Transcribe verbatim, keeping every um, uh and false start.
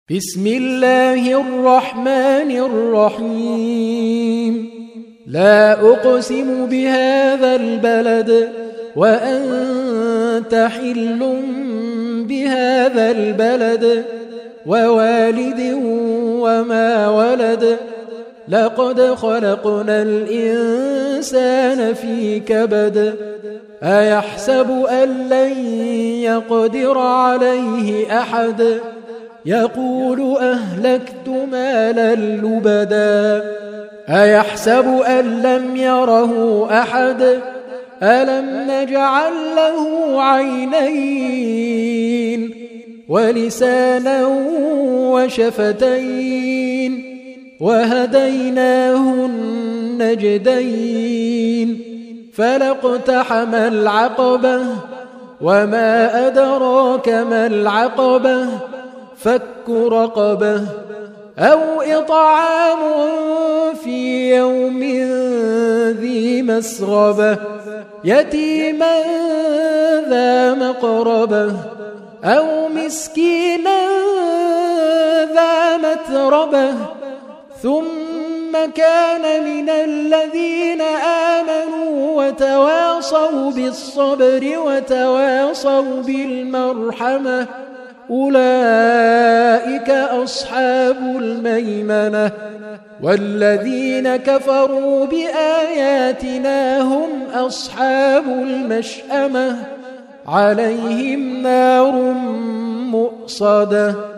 بسم الله الرحمن الرحيم لا أقسم بهذا البلد وأنت حل بهذا البلد ووالد وما ولد لقد خلقنا الإنسان في كبد أيحسب أن لن يقدر عليه أحد يقول أهلكت مالا لبدا أيحسب أن لم يره أحد ألم نجعل له عينين ولسانا وشفتين وهديناه النجدين فلاقتحم العقبة وما أدراك ما العقبة فك رقبة أو إطعام في يوم ذي مسغبة يتيما ذا مقربة أو مسكينا ذا متربة ثم كان من الذين آمنوا وتواصوا بالصبر وتواصوا بالمرحمة أولئك أصحاب الميمنة والذين كفروا بآياتنا هم أصحاب المشأمة عليهم نار مؤصدة